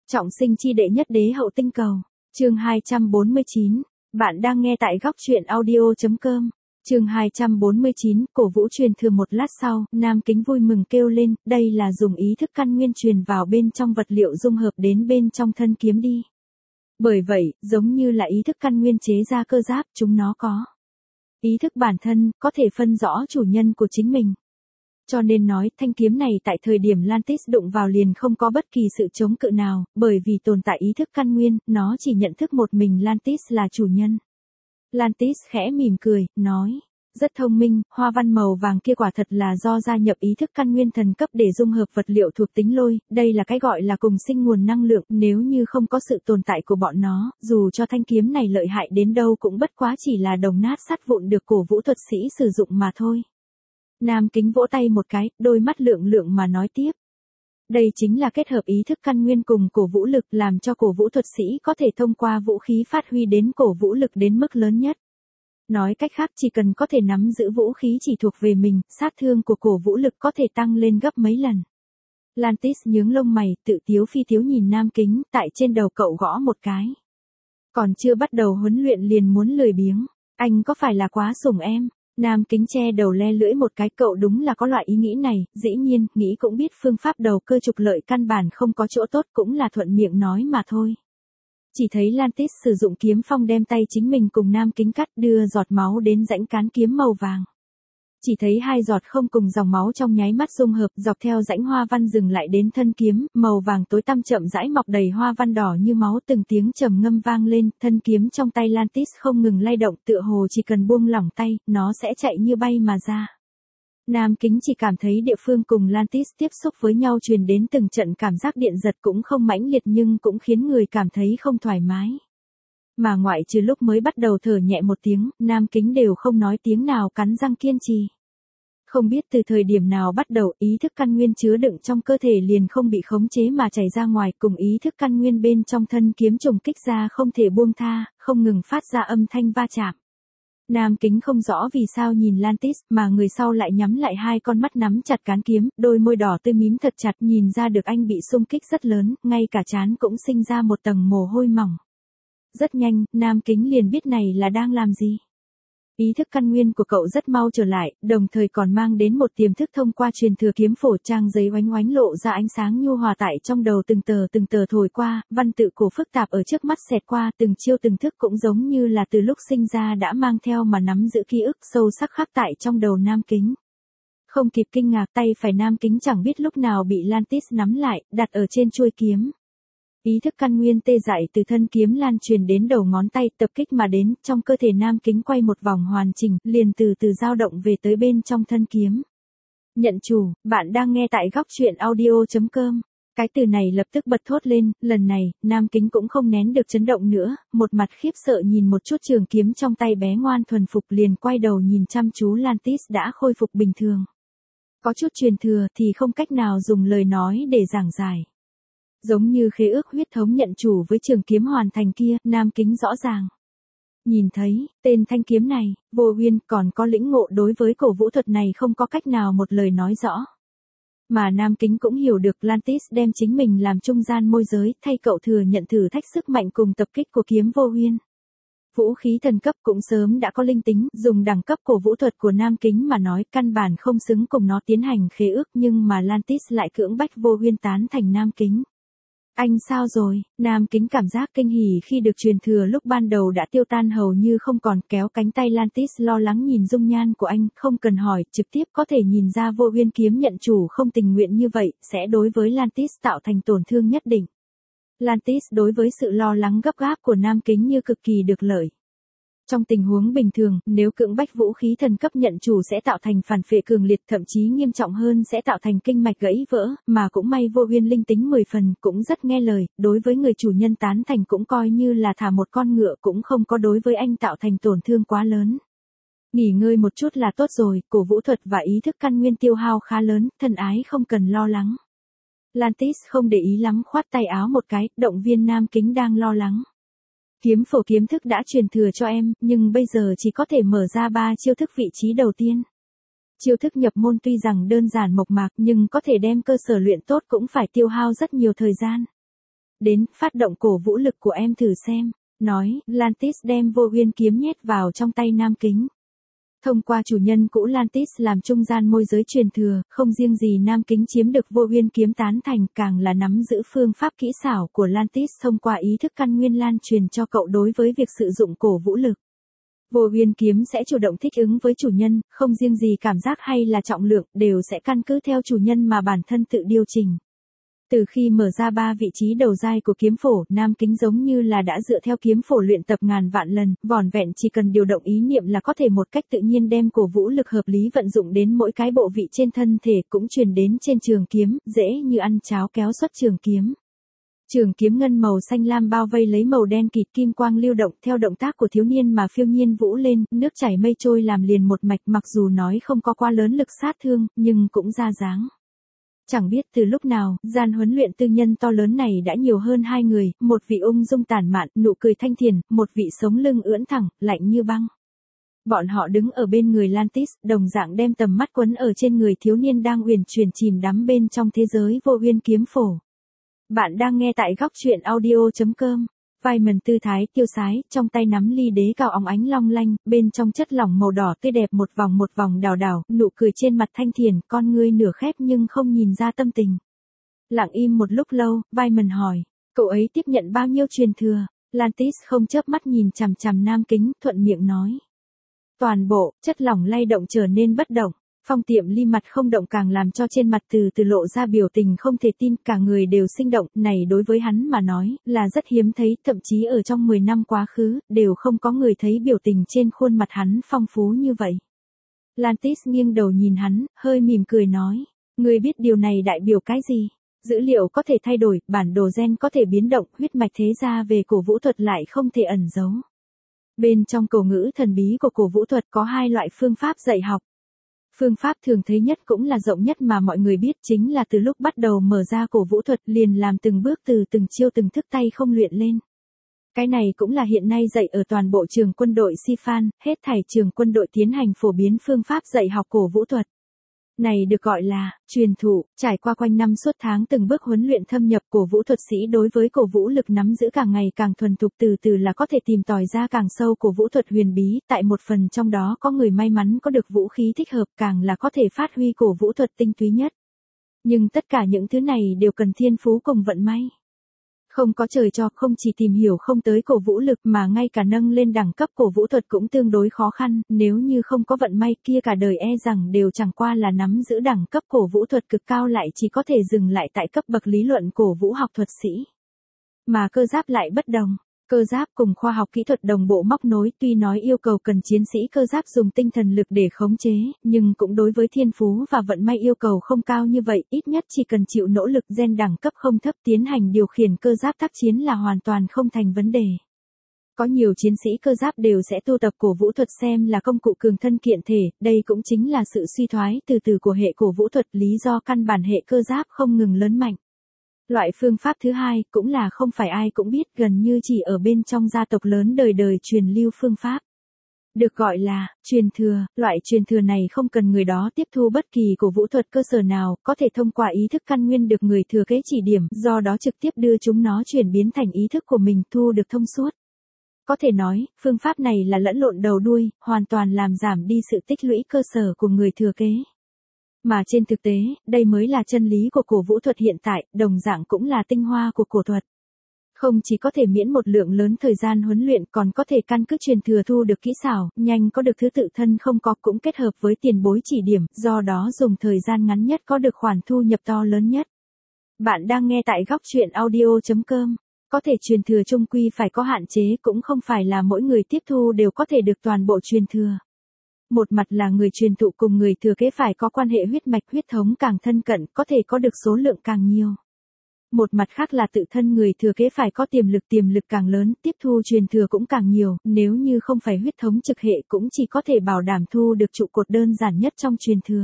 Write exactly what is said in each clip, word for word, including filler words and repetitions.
Trọng sinh chi đệ nhất đế hậu tinh cầu. Chương hai trăm bốn mươi chín. Bạn đang nghe tại góc truyện audio chấm com. Chương hai trăm bốn mươi chín, cổ vũ truyền thừa. Một lát sau, Nam Kính vui mừng kêu lên, đây là dùng ý thức căn nguyên truyền vào bên trong vật liệu dung hợp đến bên trong thân kiếm đi. Bởi vậy, giống như là ý thức căn nguyên chế ra cơ giáp, chúng nó có ý thức bản thân, có thể phân rõ chủ nhân của chính mình. Cho nên nói, thanh kiếm này tại thời điểm Lantis đụng vào liền không có bất kỳ sự chống cự nào, bởi vì tồn tại ý thức căn nguyên, nó chỉ nhận thức một mình Lantis là chủ nhân. Lantis khẽ mỉm cười, nói, rất thông minh, hoa văn màu vàng kia quả thật là do gia nhập ý thức căn nguyên thần cấp để dung hợp vật liệu thuộc tính lôi, đây là cái gọi là cùng sinh nguồn năng lượng, nếu như không có sự tồn tại của bọn nó, dù cho thanh kiếm này lợi hại đến đâu cũng bất quá chỉ là đồng nát sắt vụn được cổ vũ thuật sĩ sử dụng mà thôi. Nam Kính vỗ tay một cái, đôi mắt lượng lượng mà nói tiếp. Đây chính là kết hợp ý thức căn nguyên cùng cổ vũ lực làm cho cổ vũ thuật sĩ có thể thông qua vũ khí phát huy đến cổ vũ lực đến mức lớn nhất. Nói cách khác chỉ cần có thể nắm giữ vũ khí chỉ thuộc về mình, sát thương của cổ vũ lực có thể tăng lên gấp mấy lần. Lantis nhướng lông mày, tự tiếu phi tiếu nhìn Nam Kính, tại trên đầu cậu gõ một cái. Còn chưa bắt đầu huấn luyện liền muốn lười biếng, anh có phải là quá sủng em? Nam Kính che đầu le lưỡi một cái, cậu đúng là có loại ý nghĩ này, dĩ nhiên, nghĩ cũng biết phương pháp đầu cơ trục lợi căn bản không có chỗ tốt, cũng là thuận miệng nói mà thôi. Chỉ thấy Lantis sử dụng kiếm phong đem tay chính mình cùng Nam Kính cắt, đưa giọt máu đến rãnh cán kiếm màu vàng. Chỉ thấy hai giọt không cùng dòng máu trong nháy mắt dung hợp, dọc theo rãnh hoa văn dừng lại đến thân kiếm, màu vàng tối tăm chậm rãi mọc đầy hoa văn đỏ như máu, từng tiếng trầm ngâm vang lên, thân kiếm trong tay Lantis không ngừng lay động, tựa hồ chỉ cần buông lỏng tay, nó sẽ chạy như bay mà ra. Nam Kính chỉ cảm thấy địa phương cùng Lantis tiếp xúc với nhau truyền đến từng trận cảm giác điện giật, cũng không mãnh liệt nhưng cũng khiến người cảm thấy không thoải mái. Mà ngoại trừ lúc mới bắt đầu thở nhẹ một tiếng, Nam Kính đều không nói tiếng nào, cắn răng kiên trì. Không biết từ thời điểm nào bắt đầu, ý thức căn nguyên chứa đựng trong cơ thể liền không bị khống chế mà chảy ra ngoài, cùng ý thức căn nguyên bên trong thân kiếm trùng kích ra không thể buông tha, không ngừng phát ra âm thanh va chạm. Nam Kính không rõ vì sao nhìn Lantis, mà người sau lại nhắm lại hai con mắt nắm chặt cán kiếm, đôi môi đỏ tươi mím thật chặt, nhìn ra được anh bị xung kích rất lớn, ngay cả trán cũng sinh ra một tầng mồ hôi mỏng. Rất nhanh, Nam Kính liền biết này là đang làm gì. Ý thức căn nguyên của cậu rất mau trở lại, đồng thời còn mang đến một tiềm thức thông qua truyền thừa kiếm phổ, trang giấy oánh oánh lộ ra ánh sáng nhu hòa tại trong đầu, từng tờ từng tờ thổi qua, văn tự cổ phức tạp ở trước mắt xẹt qua, từng chiêu từng thức cũng giống như là từ lúc sinh ra đã mang theo mà nắm giữ ký ức sâu sắc khắc tại trong đầu Nam Kính. Không kịp kinh ngạc, tay phải Nam Kính chẳng biết lúc nào bị Lantis nắm lại, đặt ở trên chuôi kiếm. Ý thức căn nguyên tê dại từ thân kiếm lan truyền đến đầu ngón tay, tập kích mà đến, trong cơ thể Nam Kính quay một vòng hoàn chỉnh, liền từ từ dao động về tới bên trong thân kiếm. Nhận chủ, bạn đang nghe tại góc truyện audio chấm com. Cái từ này lập tức bật thốt lên, lần này, Nam Kính cũng không nén được chấn động nữa, một mặt khiếp sợ nhìn một chút trường kiếm trong tay bé ngoan thuần phục, liền quay đầu nhìn chăm chú Lantis đã khôi phục bình thường. Có chút truyền thừa thì không cách nào dùng lời nói để giảng giải. Giống như khế ước huyết thống nhận chủ với trường kiếm hoàn thành kia, Nam Kính rõ ràng nhìn thấy, tên thanh kiếm này, vô uyên, còn có lĩnh ngộ đối với cổ vũ thuật này không có cách nào một lời nói rõ. Mà Nam Kính cũng hiểu được Lantis đem chính mình làm trung gian môi giới, thay cậu thừa nhận thử thách sức mạnh cùng tập kích của kiếm vô uyên. Vũ khí thần cấp cũng sớm đã có linh tính, dùng đẳng cấp cổ vũ thuật của Nam Kính mà nói căn bản không xứng cùng nó tiến hành khế ước, nhưng mà Lantis lại cưỡng bách vô uyên tán thành Nam Kính. Anh sao rồi? Nam Kính cảm giác kinh hỉ khi được truyền thừa lúc ban đầu đã tiêu tan hầu như không còn, kéo cánh tay Lantis lo lắng nhìn dung nhan của anh, không cần hỏi, trực tiếp có thể nhìn ra vô uyên kiếm nhận chủ không tình nguyện như vậy, sẽ đối với Lantis tạo thành tổn thương nhất định. Lantis đối với sự lo lắng gấp gáp của Nam Kính như cực kỳ được lợi. Trong tình huống bình thường, nếu cưỡng bách vũ khí thần cấp nhận chủ sẽ tạo thành phản phệ cường liệt, thậm chí nghiêm trọng hơn sẽ tạo thành kinh mạch gãy vỡ, mà cũng may vô uyên linh tính mười phần, cũng rất nghe lời, đối với người chủ nhân tán thành cũng coi như là thả một con ngựa, cũng không có đối với anh tạo thành tổn thương quá lớn. Nghỉ ngơi một chút là tốt rồi, cổ vũ thuật và ý thức căn nguyên tiêu hao khá lớn, thân ái không cần lo lắng. Lantis không để ý lắm, khoát tay áo một cái, động viên Nam Kính đang lo lắng. Kiếm phổ kiếm thức đã truyền thừa cho em, nhưng bây giờ chỉ có thể mở ra ba chiêu thức vị trí đầu tiên. Chiêu thức nhập môn tuy rằng đơn giản mộc mạc nhưng có thể đem cơ sở luyện tốt cũng phải tiêu hao rất nhiều thời gian. đến, phát động cổ vũ lực của em thử xem. Nói, Lantis đem vô uyên kiếm nhét vào trong tay Nam Kính. Thông qua chủ nhân cũ Lantis làm trung gian môi giới truyền thừa, không riêng gì Nam Kính chiếm được vô uyên kiếm tán thành, càng là nắm giữ phương pháp kỹ xảo của Lantis thông qua ý thức căn nguyên lan truyền cho cậu đối với việc sử dụng cổ vũ lực. Vô uyên kiếm sẽ chủ động thích ứng với chủ nhân, không riêng gì cảm giác hay là trọng lượng, đều sẽ căn cứ theo chủ nhân mà bản thân tự điều chỉnh. Từ khi mở ra ba vị trí đầu giai của kiếm phổ, Nam Kính giống như là đã dựa theo kiếm phổ luyện tập ngàn vạn lần, vỏn vẹn chỉ cần điều động ý niệm là có thể một cách tự nhiên đem cổ vũ lực hợp lý vận dụng đến mỗi cái bộ vị trên thân thể, cũng truyền đến trên trường kiếm, dễ như ăn cháo kéo xuất trường kiếm. Trường kiếm ngân màu xanh lam bao vây lấy màu đen kịt, kim quang lưu động theo động tác của thiếu niên mà phiêu nhiên vũ lên, nước chảy mây trôi làm liền một mạch, mặc dù nói không có quá lớn lực sát thương, nhưng cũng ra dáng. Chẳng biết từ lúc nào, gian huấn luyện tư nhân to lớn này đã nhiều hơn hai người, một vị ung dung tản mạn, nụ cười thanh thiền, một vị sống lưng ưỡn thẳng, lạnh như băng. Bọn họ đứng ở bên người Lantis, đồng dạng đem tầm mắt quấn ở trên người thiếu niên đang uyển chuyển chìm đắm bên trong thế giới vô uyên kiếm phổ. Bạn đang nghe tại góc truyện audio chấm com. Vai mần tư thái tiêu sái, trong tay nắm ly đế cao óng ánh long lanh, bên trong chất lỏng màu đỏ tươi đẹp một vòng một vòng đào đảo, nụ cười trên mặt thanh thiền, con ngươi nửa khép nhưng không nhìn ra tâm tình. Lặng im một lúc lâu, vai mần hỏi, cậu ấy tiếp nhận bao nhiêu truyền thừa? Lantis không chớp mắt nhìn chằm chằm Nam Kính, thuận miệng nói. Toàn bộ, chất lỏng lay động trở nên bất động. Phong Tiệm Ly mặt không động càng làm cho trên mặt từ từ lộ ra biểu tình không thể tin, cả người đều sinh động, này đối với hắn mà nói, là rất hiếm thấy, thậm chí ở trong mười năm quá khứ, đều không có người thấy biểu tình trên khuôn mặt hắn phong phú như vậy. Lantis nghiêng đầu nhìn hắn, hơi mỉm cười nói, ngươi biết điều này đại biểu cái gì? Dữ liệu có thể thay đổi, bản đồ gen có thể biến động, huyết mạch thế gia về cổ vũ thuật lại không thể ẩn giấu. Bên trong cổ ngữ thần bí của cổ vũ thuật có hai loại phương pháp dạy học. Phương pháp thường thấy nhất cũng là rộng nhất mà mọi người biết, chính là từ lúc bắt đầu mở ra cổ vũ thuật liền làm từng bước từ từng chiêu từng thức tay không luyện lên. Cái này cũng là hiện nay dạy ở toàn bộ trường quân đội Sifan, hết thảy trường quân đội tiến hành phổ biến phương pháp dạy học cổ vũ thuật. Này được gọi là truyền thụ, trải qua quanh năm suốt tháng từng bước huấn luyện thâm nhập, cổ vũ thuật sĩ đối với cổ vũ lực nắm giữ càng ngày càng thuần thục, từ từ là có thể tìm tòi ra càng sâu cổ vũ thuật huyền bí, tại một phần trong đó có người may mắn có được vũ khí thích hợp, càng là có thể phát huy cổ vũ thuật tinh túy nhất. Nhưng tất cả những thứ này đều cần thiên phú cùng vận may. Không có trời cho, không chỉ tìm hiểu không tới cổ vũ lực mà ngay cả nâng lên đẳng cấp cổ vũ thuật cũng tương đối khó khăn, nếu như không có vận may kia cả đời e rằng đều chẳng qua là nắm giữ đẳng cấp cổ vũ thuật cực cao, lại chỉ có thể dừng lại tại cấp bậc lý luận cổ vũ học thuật sĩ. Mà cơ giáp lại bất đồng. Cơ giáp cùng khoa học kỹ thuật đồng bộ móc nối, tuy nói yêu cầu cần chiến sĩ cơ giáp dùng tinh thần lực để khống chế, nhưng cũng đối với thiên phú và vận may yêu cầu không cao như vậy, ít nhất chỉ cần chịu nỗ lực gen đẳng cấp không thấp tiến hành điều khiển cơ giáp tác chiến là hoàn toàn không thành vấn đề. Có nhiều chiến sĩ cơ giáp đều sẽ tu tập cổ vũ thuật xem là công cụ cường thân kiện thể, đây cũng chính là sự suy thoái từ từ của hệ cổ vũ thuật, lý do căn bản hệ cơ giáp không ngừng lớn mạnh. Loại phương pháp thứ hai, cũng là không phải ai cũng biết, gần như chỉ ở bên trong gia tộc lớn đời đời truyền lưu phương pháp. Được gọi là truyền thừa, loại truyền thừa này không cần người đó tiếp thu bất kỳ cổ vũ thuật cơ sở nào, có thể thông qua ý thức căn nguyên được người thừa kế chỉ điểm, do đó trực tiếp đưa chúng nó chuyển biến thành ý thức của mình, thu được thông suốt. Có thể nói, phương pháp này là lẫn lộn đầu đuôi, hoàn toàn làm giảm đi sự tích lũy cơ sở của người thừa kế. Mà trên thực tế, đây mới là chân lý của cổ vũ thuật hiện tại, đồng dạng cũng là tinh hoa của cổ thuật. Không chỉ có thể miễn một lượng lớn thời gian huấn luyện, còn có thể căn cứ truyền thừa thu được kỹ xảo, nhanh có được thứ tự thân không có, cũng kết hợp với tiền bối chỉ điểm, do đó dùng thời gian ngắn nhất có được khoản thu nhập to lớn nhất. Bạn đang nghe tại góc truyện audio chấm com. Có thể truyền thừa chung quy phải có hạn chế, cũng không phải là mỗi người tiếp thu đều có thể được toàn bộ truyền thừa. Một mặt là người truyền thụ cùng người thừa kế phải có quan hệ huyết mạch huyết thống càng thân cận, có thể có được số lượng càng nhiều. Một mặt khác là tự thân người thừa kế phải có tiềm lực tiềm lực càng lớn, tiếp thu truyền thừa cũng càng nhiều, nếu như không phải huyết thống trực hệ cũng chỉ có thể bảo đảm thu được trụ cột đơn giản nhất trong truyền thừa.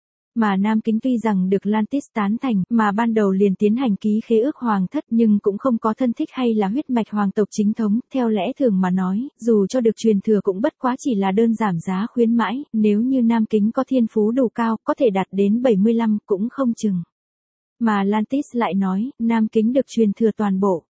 Mà Nam Kính tuy rằng được Lantis tán thành, mà ban đầu liền tiến hành ký khế ước hoàng thất, nhưng cũng không có thân thích hay là huyết mạch hoàng tộc chính thống, theo lẽ thường mà nói, dù cho được truyền thừa cũng bất quá chỉ là đơn giảm giá khuyến mãi, nếu như Nam Kính có thiên phú đủ cao, có thể đạt đến bảy mươi lăm cũng không chừng. Mà Lantis lại nói, Nam Kính được truyền thừa toàn bộ.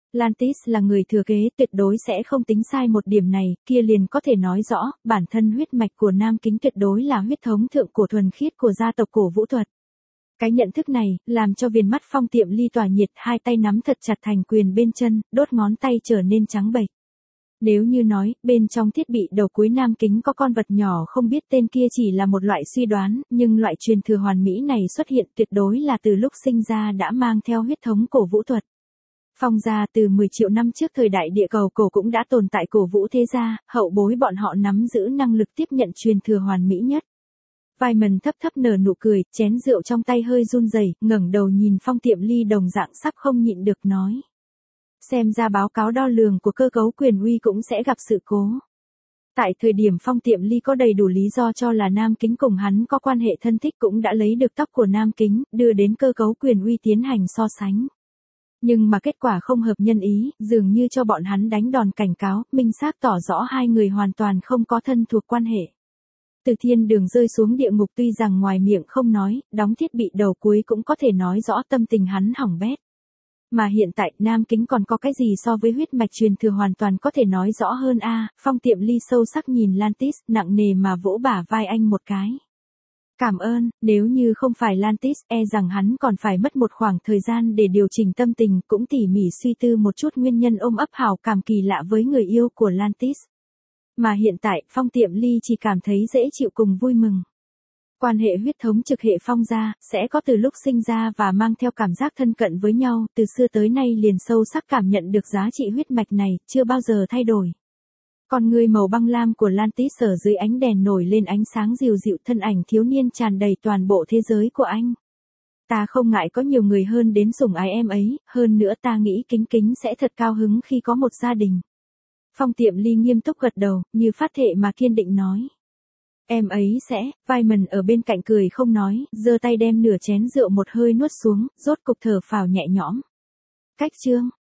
Lantis là người thừa kế, tuyệt đối sẽ không tính sai một điểm này, kia liền có thể nói rõ, bản thân huyết mạch của Nam Kính tuyệt đối là huyết thống thượng cổ thuần khiết của gia tộc Cổ Vũ Thuật. Cái nhận thức này, làm cho viền mắt Phong Tiệm Ly tỏa nhiệt, hai tay nắm thật chặt thành quyền bên chân, đốt ngón tay trở nên trắng bệch. Nếu như nói, bên trong thiết bị đầu cuối Nam Kính có con vật nhỏ không biết tên kia chỉ là một loại suy đoán, nhưng loại truyền thừa hoàn mỹ này xuất hiện tuyệt đối là từ lúc sinh ra đã mang theo huyết thống Cổ Vũ Thuật. Phong gia từ mười triệu năm trước thời đại địa cầu cổ cũng đã tồn tại cổ vũ thế gia, hậu bối bọn họ nắm giữ năng lực tiếp nhận truyền thừa hoàn mỹ nhất. Vyman thấp thấp nở nụ cười, chén rượu trong tay hơi run rẩy, ngẩng đầu nhìn Phong Tiệm Ly đồng dạng sắp không nhịn được nói. Xem ra báo cáo đo lường của cơ cấu quyền uy cũng sẽ gặp sự cố. Tại thời điểm Phong Tiệm Ly có đầy đủ lý do cho là Nam Kính cùng hắn có quan hệ thân thích cũng đã lấy được tóc của Nam Kính, đưa đến cơ cấu quyền uy tiến hành so sánh. Nhưng mà kết quả không hợp nhân ý, dường như cho bọn hắn đánh đòn cảnh cáo, minh xác tỏ rõ hai người hoàn toàn không có thân thuộc quan hệ. Từ thiên đường rơi xuống địa ngục tuy rằng ngoài miệng không nói, đóng thiết bị đầu cuối cũng có thể nói rõ tâm tình hắn hỏng bét. Mà hiện tại Nam Kính còn có cái gì so với huyết mạch truyền thừa hoàn toàn có thể nói rõ hơn a à, Phong Tiệm Ly sâu sắc nhìn Lantis, nặng nề mà vỗ bả vai anh một cái. Cảm ơn, nếu như không phải Lantis e rằng hắn còn phải mất một khoảng thời gian để điều chỉnh tâm tình cũng tỉ mỉ suy tư một chút nguyên nhân ôm ấp hảo cảm kỳ lạ với người yêu của Lantis. Mà hiện tại, Phong Tiệm Ly chỉ cảm thấy dễ chịu cùng vui mừng. Quan hệ huyết thống trực hệ Phong gia, sẽ có từ lúc sinh ra và mang theo cảm giác thân cận với nhau, từ xưa tới nay liền sâu sắc cảm nhận được giá trị huyết mạch này, chưa bao giờ thay đổi. Con người màu băng lam của Lantis ở dưới ánh đèn nổi lên ánh sáng dịu dịu, thân ảnh thiếu niên tràn đầy toàn bộ thế giới của anh. Ta không ngại có nhiều người hơn đến sủng ái em ấy, hơn nữa ta nghĩ Kính Kính sẽ thật cao hứng khi có một gia đình. Phong Tiệm Ly nghiêm túc gật đầu, như phát thệ mà kiên định nói. Em ấy sẽ, Vyman ở bên cạnh cười không nói, giơ tay đem nửa chén rượu một hơi nuốt xuống, rốt cục thở phào nhẹ nhõm. Cách chương